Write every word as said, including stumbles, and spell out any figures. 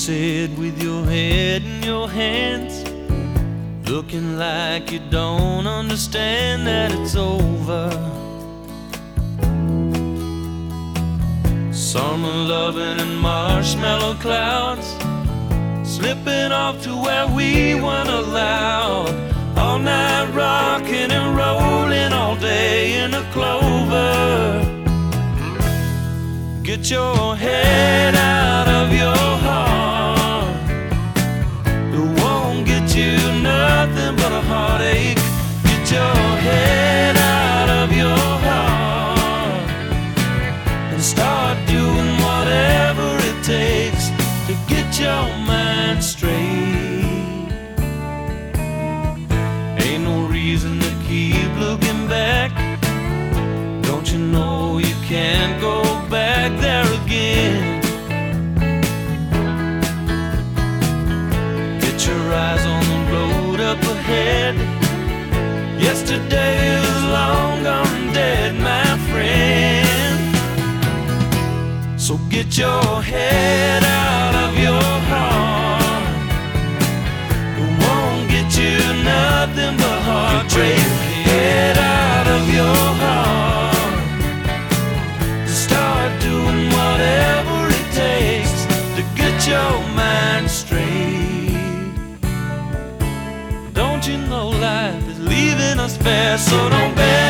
sit with your head in your hands, looking like you don't understand that it's over. Summer loving and marshmallow clouds, slipping off to where we weren't allowed. All night rocking and rolling, all day in the clover. Get your head out of your heart. It won't get you nothing but a heartache. Get your head out of your heart and start doing whatever it takes to get your mind straight. Ain't no reason to keep looking back. Don't you know you can't go back there again? Get your eyes on the road up ahead. Yesterday is long gone dead, my friend. So get your head out of your heart. It won't get you nothing but heartbreak. Get your head out of your heart. Start doing whatever it takes to get your mind straight. Don't you know life is leaving us fast, so don't bet